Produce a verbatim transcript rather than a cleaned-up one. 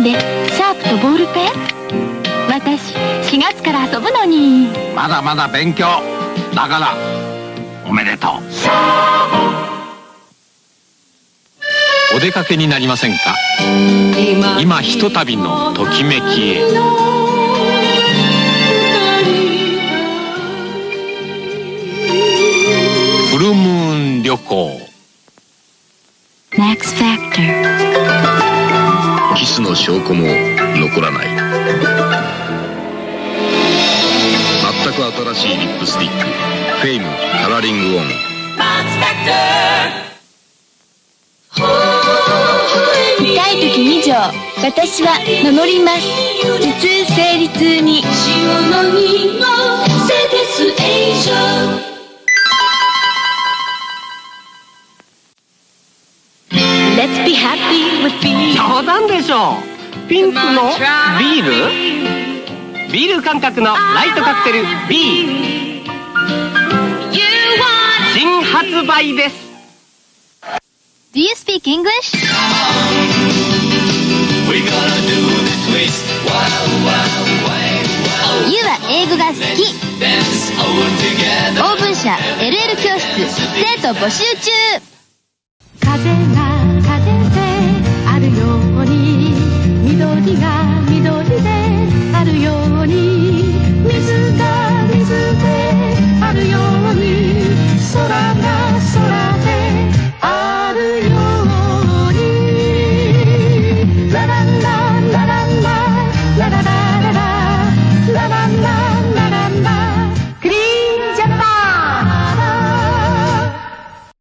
でシャープとボールペン。私しがつから遊ぶのに。 まだまだ勉強だからおめでとう。 お出かけになりませんか。今ひとたびのときめきへ。フルムーン旅行。 Max Factor。 キスの証拠も残らない。全く新しいリップスティック、フェイムカラーリングオン。 痛い時に錠、私は守ります。頭痛生理痛に塩のみのセテスエージョ。Let's be happy with being。 冗談でしょ。ピンクのビール、ビール感覚のライトカクテル B 新発売です。 Do you speak English? You は英語が好き。オーブン社 エルエル 教室生徒募集中。風が風であるように緑が